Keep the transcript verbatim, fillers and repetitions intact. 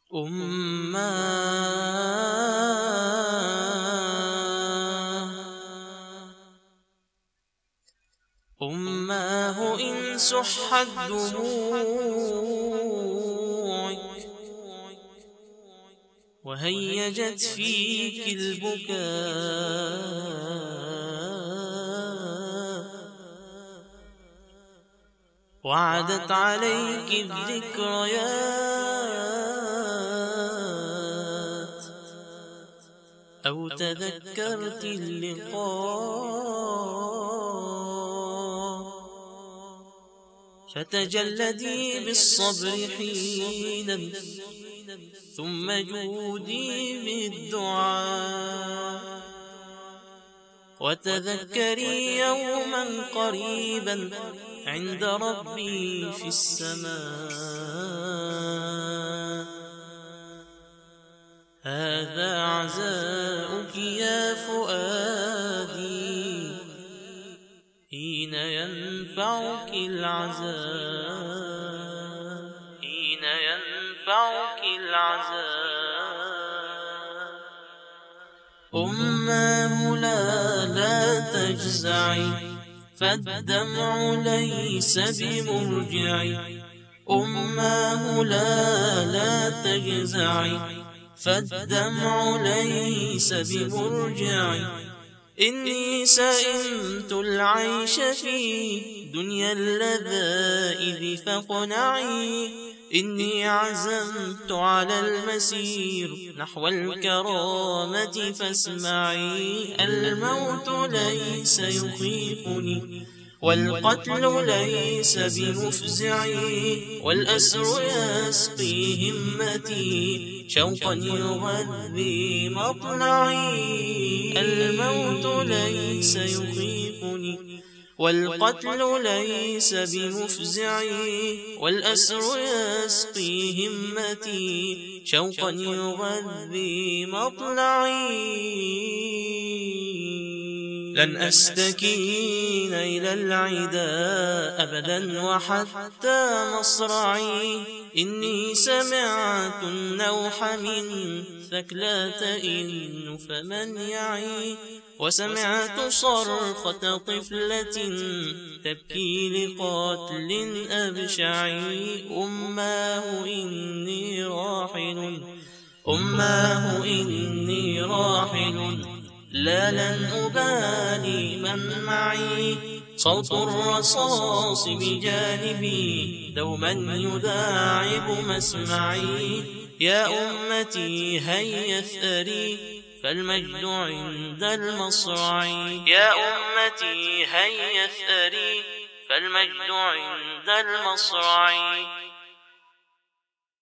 أماه أماه إن سحت دموعك وهيجت فيك البكاء وعدت عليك الذكريات أو تذكرت اللقاء فتجلدي بالصبر حينا ثم جودي بالدعاء وتذكري يوما قريبا عند ربي في السماء. هذا عزاؤك يا فؤادي حين ينفعك العزاء حين ينفعك العزاء. أماه لا لا تجزعي فالدمع ليس بمرجعي. أماه لا لا تجزعي فالدمع ليس بمرجعي. إني سئمت العيش في دنيا اللذائذ فاقنعي. إني عزمت على المسير نحو الكرامة فاسمعي. الموت ليس يخيفني والقتل ليس بمفزعي. والأسر يسقي همتي شوقا يغذي مطلعي. الموت ليس يخيفني والقتل ليس بمفزعي. والأسر يسقي همتي شوقا يغذي مطلعي. لن أستكين إلى العدا أبدا وحتى مصرعي. إني سمعت النوح من ثكلة إن فمن يعي. وسمعت صرخة طفلة تبكي لقاتل أبشعي. أماه إني راحل أماه إني راحل لا لن أبالي من معي. صوت الرصاص بجانبي دوما يداعب مسمعي. يا أمتي هيا اثأري فالمجد عند المصرع. يا أمتي هيا اثأري فالمجد عند المصرع.